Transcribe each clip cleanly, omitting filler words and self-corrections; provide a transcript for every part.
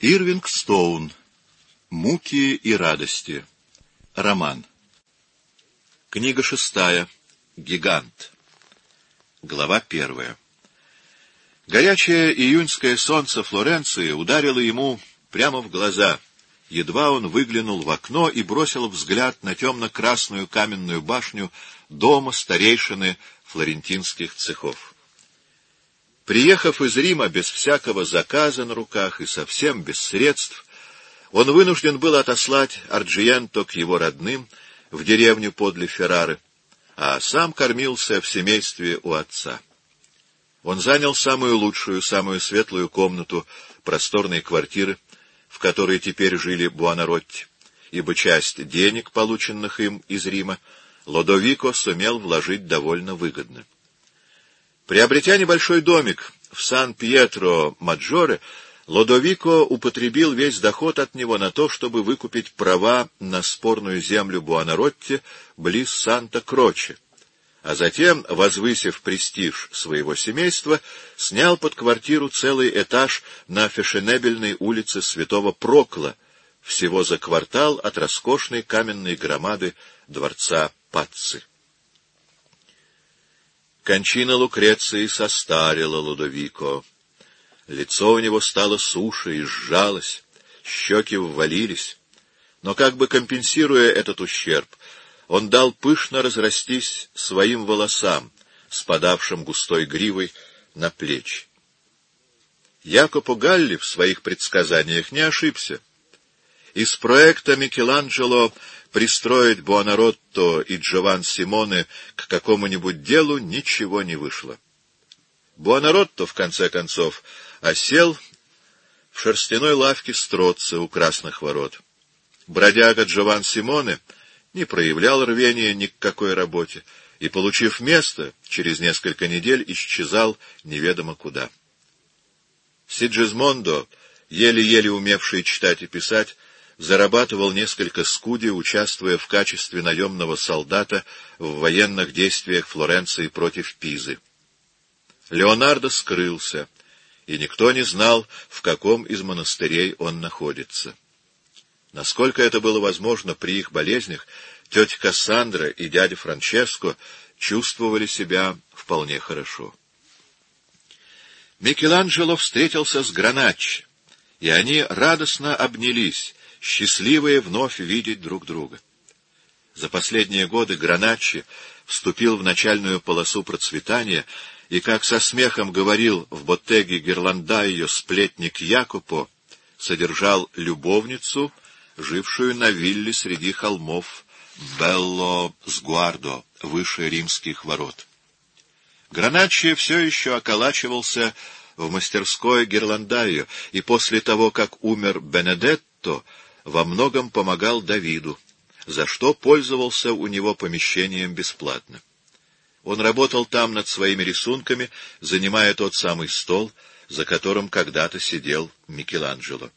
Ирвинг Стоун. Муки и радости. Роман. Книга 6. Гигант. Глава 1. Горячее июньское солнце Флоренции ударило ему прямо в глаза. Едва он выглянул в окно и бросил взгляд на темно-красную каменную башню дома старейшины флорентинских цехов. Приехав из Рима без всякого заказа на руках и совсем без средств, он вынужден был отослать Арджиенто к его родным в деревню подле Феррары, а сам кормился в семействе у отца. Он занял самую лучшую, самую светлую комнату просторной квартиры, в которой теперь жили Буонаротти, ибо часть денег, полученных им из Рима, Лодовико сумел вложить довольно выгодно. Приобретя небольшой домик в Сан-Пьетро-Маджоре, Лодовико употребил весь доход от него на то, чтобы выкупить права на спорную землю Буонаротти близ Санта-Кроче, а затем, возвысив престиж своего семейства, снял под квартиру целый этаж на фешенебельной улице Святого Прокла, всего за квартал от роскошной каменной громады дворца Пацци. Кончина Лукреции состарила Лодовико. Лицо у него стало суше и сжалось, щеки ввалились. Но как бы компенсируя этот ущерб, он дал пышно разрастись своим волосам, спадавшим густой гривой на плечи. Якопо Галли в своих предсказаниях не ошибся. Из проекта Микеланджело пристроить Буонаротто и Джован Симоне к какому-нибудь делу ничего не вышло. Буонаротто, в конце концов, осел в шерстяной лавке Строцци у Красных ворот. Бродяга Джован Симоне не проявлял рвения ни к какой работе и, получив место, через несколько недель исчезал неведомо куда. Сиджизмондо, еле-еле умевший читать и писать, зарабатывал несколько скуди, участвуя в качестве наемного солдата в военных действиях Флоренции против Пизы. Леонардо скрылся, и никто не знал, в каком из монастырей он находится. Насколько это было возможно при их болезнях, тетя Кассандра и дядя Франческо чувствовали себя вполне хорошо. Микеланджело встретился с Граначчи, и они радостно обнялись, счастливые вновь видеть друг друга. За последние годы Граначчи вступил в начальную полосу процветания, и, как со смехом говорил в боттеге Герландайо сплетник Якопо, содержал любовницу, жившую на вилле среди холмов Белло-Сгуардо, выше Римских ворот. Граначчи все еще околачивался в мастерской Герландайо, и после того, как умер Бенедетто, во многом помогал Давиду, за что пользовался у него помещением бесплатно. Он работал там над своими рисунками, занимая тот самый стол, за которым когда-то сидел Микеланджело.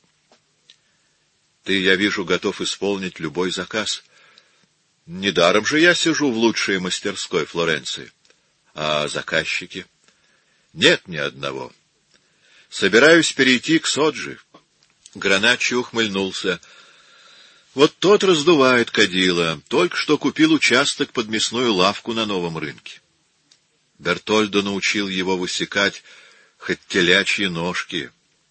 «Ты, я вижу, готов исполнить любой заказ. Недаром же я сижу в лучшей мастерской Флоренции. А заказчики?» «Нет ни одного. Собираюсь перейти к Соджи». Граначчи ухмыльнулся. «Вот тот раздувает кадила. Только что купил участок под мясную лавку на новом рынке». Бертольдо научил его высекать хоть телячьи ножки.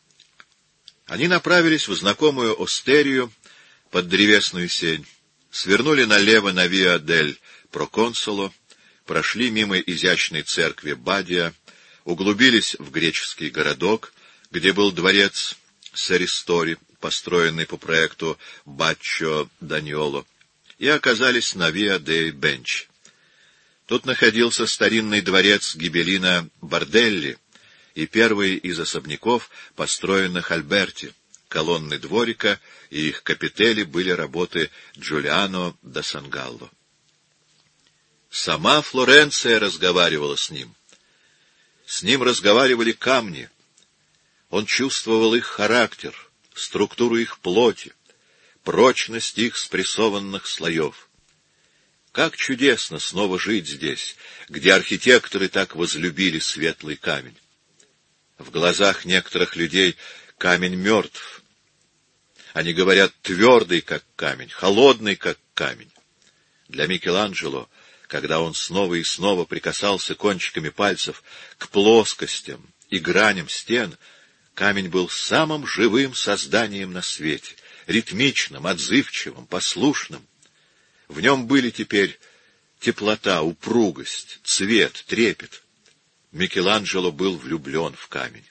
Они направились в знакомую остерию под древесную сень, свернули налево на Виа дель Проконсоло, прошли мимо изящной церкви Бадия, углубились в греческий городок, где был дворец Серистори, построенный по проекту Баччо Даньоло, и оказались на Виа де Бенч. Тут находился старинный дворец Гибеллина Барделли и первый из особняков, построенных Альберти. Колонны дворика и их капители были работы Джулиано да Сангалло. Сама Флоренция разговаривала с ним. С ним разговаривали камни. Он чувствовал их характер, структуру их плоти, прочность их спрессованных слоев. Как чудесно снова жить здесь, где архитекторы так возлюбили светлый камень. В глазах некоторых людей камень мертв, Они говорят твердый, как камень, холодный, как камень. Для Микеланджело, когда он снова и снова прикасался кончиками пальцев к плоскостям и граням стен, камень был самым живым созданием на свете, ритмичным, отзывчивым, послушным. В нем были теперь теплота, упругость, цвет, трепет. Микеланджело был влюблен в камень.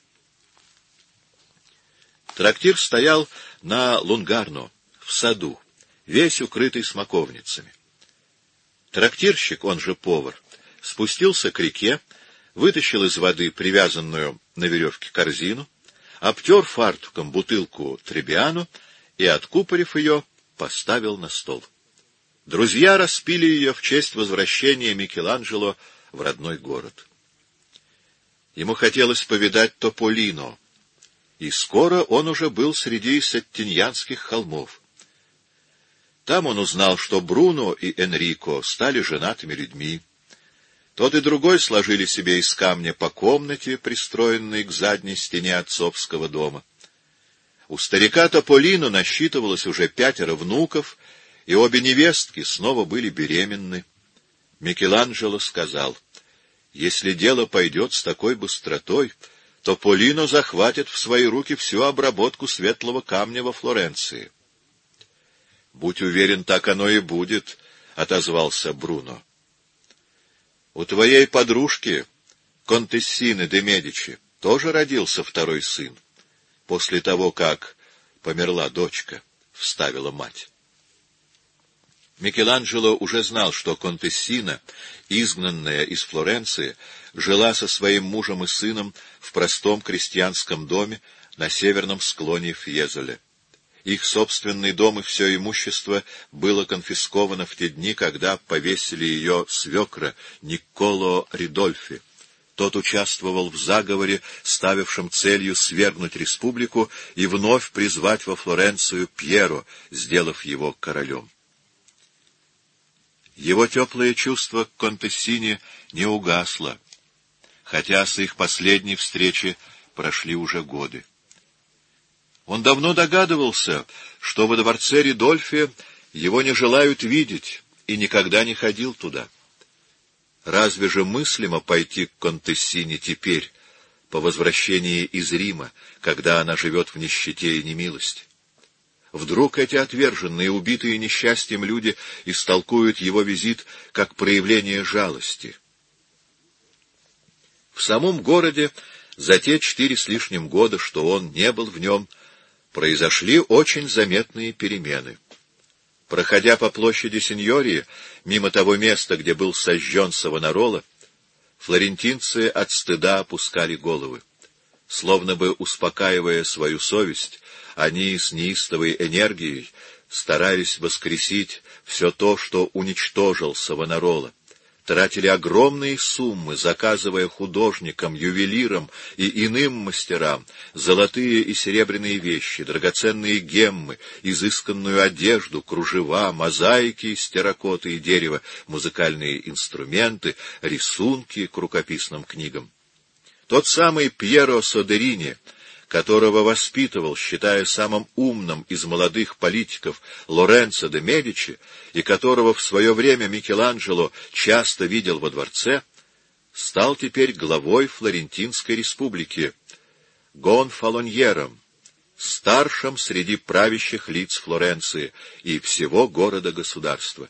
Трактир стоял на Лунгарно, в саду, весь укрытый смоковницами. Трактирщик, он же повар, спустился к реке, вытащил из воды привязанную на веревке корзину, обтер фартуком бутылку Требиано и, откупорив ее, поставил на стол. Друзья распили ее в честь возвращения Микеланджело в родной город. Ему хотелось повидать Тополино, и скоро он уже был среди Сеттиньянских холмов. Там он узнал, что Бруно и Энрико стали женатыми людьми. Тот и другой сложили себе из камня по комнате, пристроенной к задней стене отцовского дома. У старика Тополино насчитывалось уже 5 внуков, и обе невестки снова были беременны. Микеланджело сказал: «Если дело пойдет с такой быстротой, Тополино захватит в свои руки всю обработку светлого камня во Флоренции». «Будь уверен, так оно и будет», — отозвался Бруно. «У твоей подружки, контессины де Медичи, тоже родился 2-й сын, после того, как померла дочка», — вставила мать. Микеланджело уже знал, что контессина, изгнанная из Флоренции, жила со своим мужем и сыном в простом крестьянском доме на северном склоне Фьезоле. Их собственный дом и все имущество было конфисковано в те дни, когда повесили ее свекра Никколо Ридольфи. Тот участвовал в заговоре, ставившем целью свергнуть республику и вновь призвать во Флоренцию Пьеро, сделав его королем. Его теплое чувство к контессине не угасло, хотя с их последней встречи прошли уже годы. Он давно догадывался, что во дворце Ридольфи его не желают видеть, и никогда не ходил туда. Разве же мыслимо пойти к контессине теперь, по возвращении из Рима, когда она живет в нищете и немилости? Вдруг эти отверженные, убитые несчастьем люди истолкуют его визит как проявление жалости? В самом городе за те 4 с лишним года, что он не был в нем, произошли очень заметные перемены. Проходя по площади Синьории, мимо того места, где был сожжен Савонарола, флорентинцы от стыда опускали головы. Словно бы успокаивая свою совесть, они с неистовой энергией старались воскресить все то, что уничтожил Савонарола, тратили огромные суммы, заказывая художникам, ювелирам и иным мастерам золотые и серебряные вещи, драгоценные геммы, изысканную одежду, кружева, мозаики из терракоты и дерева, музыкальные инструменты, рисунки к рукописным книгам. Тот самый Пьеро Содерини, которого воспитывал, считая самым умным из молодых политиков Лоренцо де Медичи, и которого в свое время Микеланджело часто видел во дворце, стал теперь главой Флорентинской республики, гонфалоньером, старшим среди правящих лиц Флоренции и всего города-государства.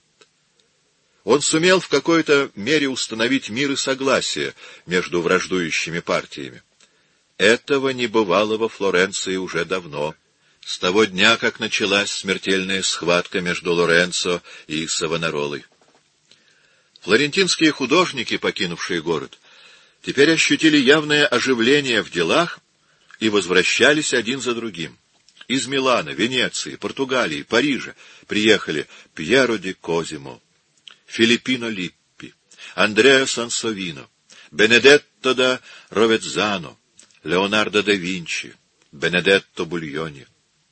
Он сумел в какой-то мере установить мир и согласие между враждующими партиями. Этого не бывало во Флоренции уже давно, с того дня, как началась смертельная схватка между Лоренцо и Савонаролой. Флорентинские художники, покинувшие город, теперь ощутили явное оживление в делах и возвращались один за другим. Из Милана, Венеции, Португалии, Парижа приехали Пьеро ди Козимо, Филиппино Липпи, Андреа Сансовино, Бенедетто да Ровеззано, Леонардо да Винчи, Бенедетто Бульони.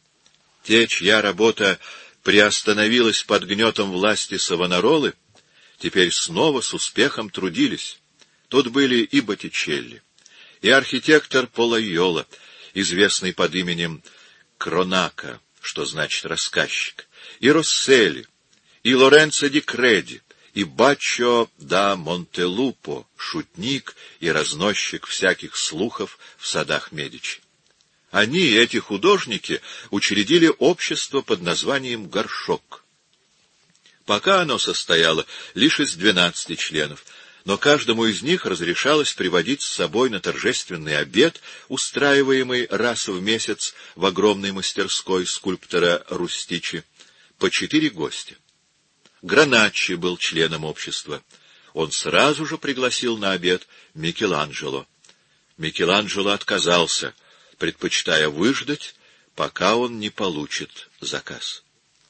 Те, чья работа приостановилась под гнетом власти Савонаролы, теперь снова с успехом трудились. Тут были и Боттичелли, и архитектор Полайола, известный под именем Кронака, что значит рассказчик, и Россели, и Лоренцо ди Креди, и Баччо да Монтелупо, шутник и разносчик всяких слухов в садах Медичи. Они, эти художники, учредили общество под названием «Горшок». Пока оно состояло лишь из 12 членов, но каждому из них разрешалось приводить с собой на торжественный обед, устраиваемый раз в месяц в огромной мастерской скульптора Рустичи, по 4 гостя. Граначчи был членом общества. Он сразу же пригласил на обед Микеланджело. Микеланджело отказался, предпочитая выждать, пока он не получит заказ.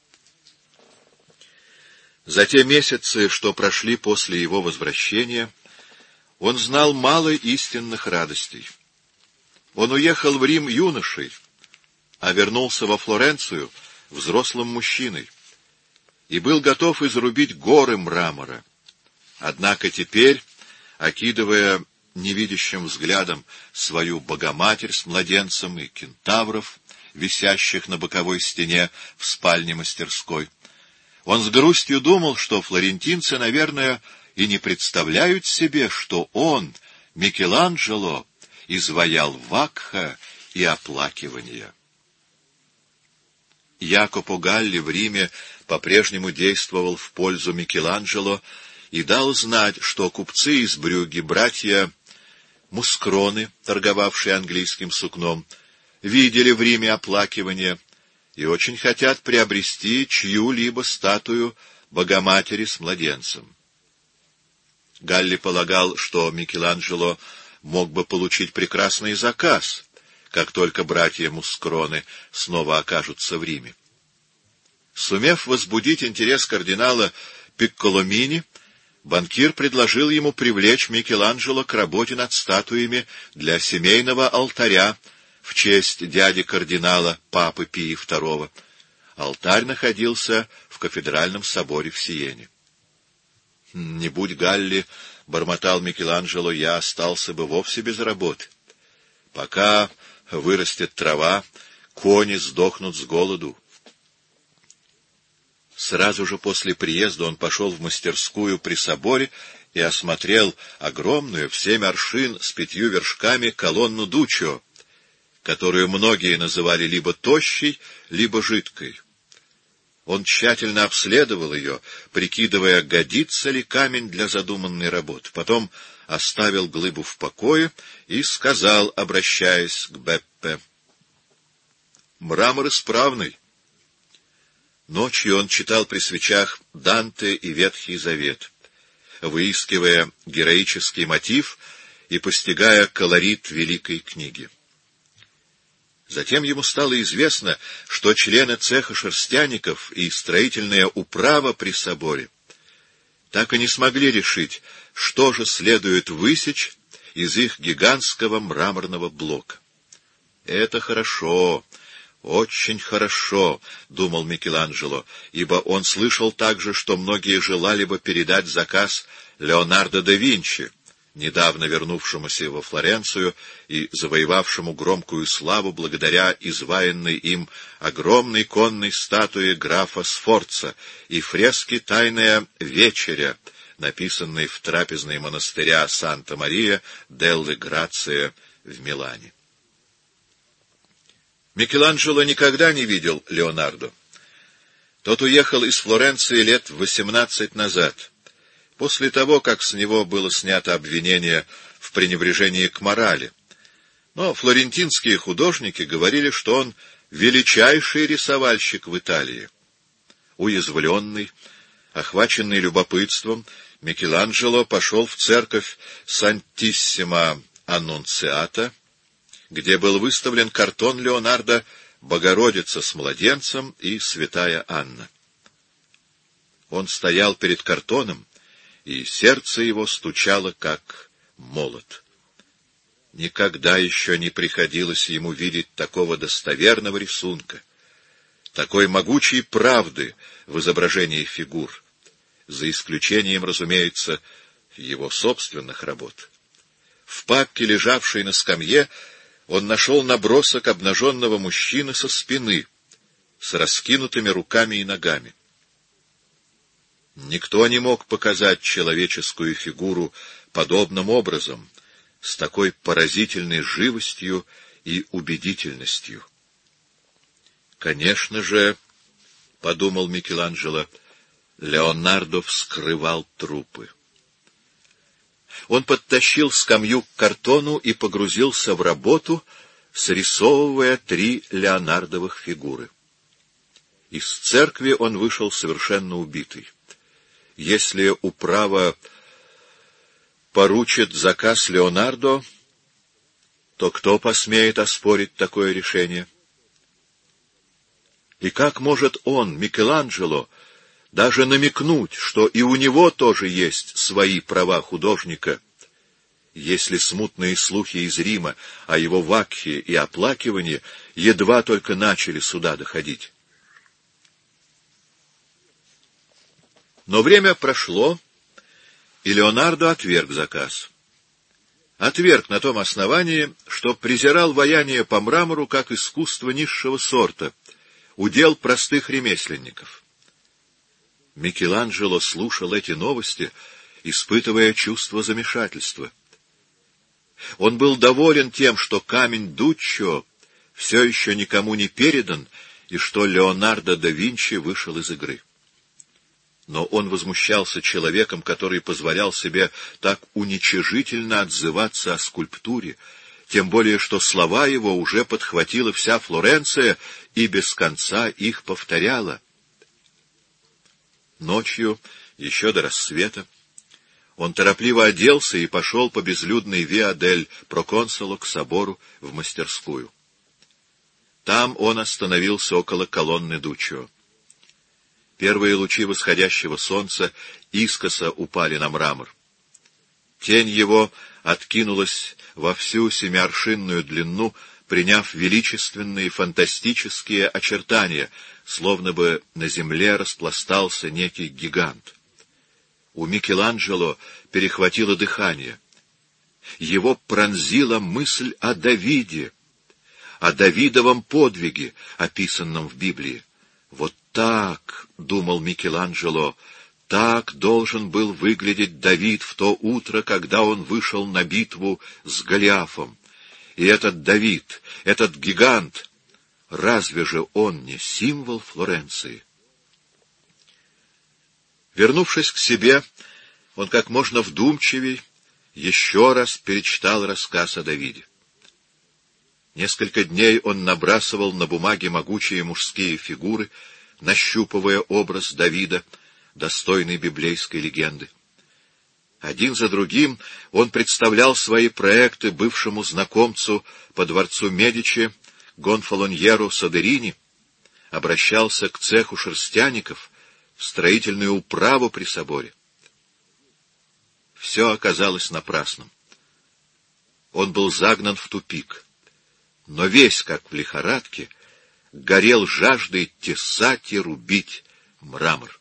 За те месяцы, что прошли после его возвращения, он знал мало истинных радостей. Он уехал в Рим юношей, а вернулся во Флоренцию взрослым мужчиной и был готов изрубить горы мрамора. Однако теперь, окидывая невидящим взглядом свою Богоматерь с младенцем и кентавров, висящих на боковой стене в спальне мастерской, он с грустью думал, что флорентинцы, наверное, и не представляют себе, что он, Микеланджело, изваял вакха и оплакивания. Якопо Галли в Риме по-прежнему действовал в пользу Микеланджело и дал знать, что купцы из Брюгге, братья Мускроны, торговавшие английским сукном, видели в Риме оплакивание и очень хотят приобрести чью-либо статую Богоматери с младенцем. Галли полагал, что Микеланджело мог бы получить прекрасный заказ, как только братья Мускроны снова окажутся в Риме. Сумев возбудить интерес кардинала Пикколомини, банкир предложил ему привлечь Микеланджело к работе над статуями для семейного алтаря в честь дяди кардинала, папы Пии II. Алтарь находился в кафедральном соборе в Сиене. «Не будь Галли, — бормотал Микеланджело, — я остался бы вовсе без работы. Пока вырастет трава, кони сдохнут с голоду». Сразу же после приезда он пошел в мастерскую при соборе и осмотрел огромную в 7 аршин с 5 вершками колонну Дуччо, которую многие называли либо тощей, либо жидкой. Он тщательно обследовал ее, прикидывая, годится ли камень для задуманной работы. Потом оставил глыбу в покое и сказал, обращаясь к Беппе: «Мрамор исправный». Ночью он читал при свечах Данте и Ветхий Завет, выискивая героический мотив и постигая колорит великой книги. Затем ему стало известно, что члены цеха шерстяников и строительная управа при соборе так и не смогли решить, что же следует высечь из их гигантского мраморного блока. «Это хорошо, очень хорошо», — думал Микеланджело, ибо он слышал также, что многие желали бы передать заказ Леонардо да Винчи, недавно вернувшемуся во Флоренцию и завоевавшему громкую славу благодаря изваянной им огромной конной статуе графа Сфорца и фреске «Тайная вечеря», написанной в трапезной монастыря Санта-Мария делле Грация в Милане. Микеланджело никогда не видел Леонардо. Тот уехал из Флоренции лет 18 назад, после того, как с него было снято обвинение в пренебрежении к морали. Но флорентинские художники говорили, что он величайший рисовальщик в Италии. Уязвленный, охваченный любопытством, Микеланджело пошел в церковь Сантиссима Аннунциата, где был выставлен картон Леонардо «Богородица с младенцем» и «Святая Анна». Он стоял перед картоном, и сердце его стучало, как молот. Никогда еще не приходилось ему видеть такого достоверного рисунка, такой могучей правды в изображении фигур, за исключением, разумеется, его собственных работ. В папке, лежавшей на скамье, он нашел набросок обнаженного мужчины со спины с раскинутыми руками и ногами. Никто не мог показать человеческую фигуру подобным образом, с такой поразительной живостью и убедительностью. Конечно же, — подумал Микеланджело, — Леонардо вскрывал трупы. Он подтащил скамью к картону и погрузился в работу, срисовывая 3 леонардовых фигуры. Из церкви он вышел совершенно убитый. Если управа поручит заказ Леонардо, то кто посмеет оспорить такое решение? И как может он, Микеланджело, даже намекнуть, что и у него тоже есть свои права художника, если смутные слухи из Рима о его вакхе и оплакивании едва только начали сюда доходить? Но время прошло, и Леонардо отверг заказ. Отверг на том основании, что презирал ваяние по мрамору как искусство низшего сорта, удел простых ремесленников. Микеланджело слушал эти новости, испытывая чувство замешательства. Он был доволен тем, что камень Дуччо все еще никому не передан, и что Леонардо да Винчи вышел из игры. Но он возмущался человеком, который позволял себе так уничижительно отзываться о скульптуре, тем более что слова его уже подхватила вся Флоренция и без конца их повторяла. Ночью, еще до рассвета, он торопливо оделся и пошел по безлюдной Виа дель Проконсуло к собору в мастерскую. Там он остановился около колонны Дуччо. Первые лучи восходящего солнца искоса упали на мрамор. Тень его откинулась во всю 7-аршинную длину, приняв величественные фантастические очертания, словно бы на земле распластался некий гигант. У Микеланджело перехватило дыхание. Его пронзила мысль о Давиде, о Давидовом подвиге, описанном в Библии. Вот так, — думал Микеланджело, — так должен был выглядеть Давид в то утро, когда он вышел на битву с Голиафом. И этот Давид, этот гигант, разве же он не символ Флоренции? Вернувшись к себе, он как можно вдумчивей еще раз перечитал рассказ о Давиде. Несколько дней он набрасывал на бумаге могучие мужские фигуры, нащупывая образ Давида, достойный библейской легенды. Один за другим он представлял свои проекты бывшему знакомцу по дворцу Медичи Гонфалоньеру Содерини, обращался к цеху шерстяников, в строительную управу при соборе. Все оказалось напрасным. Он был загнан в тупик, но весь, как в лихорадке, горел жаждой тесать и рубить мрамор.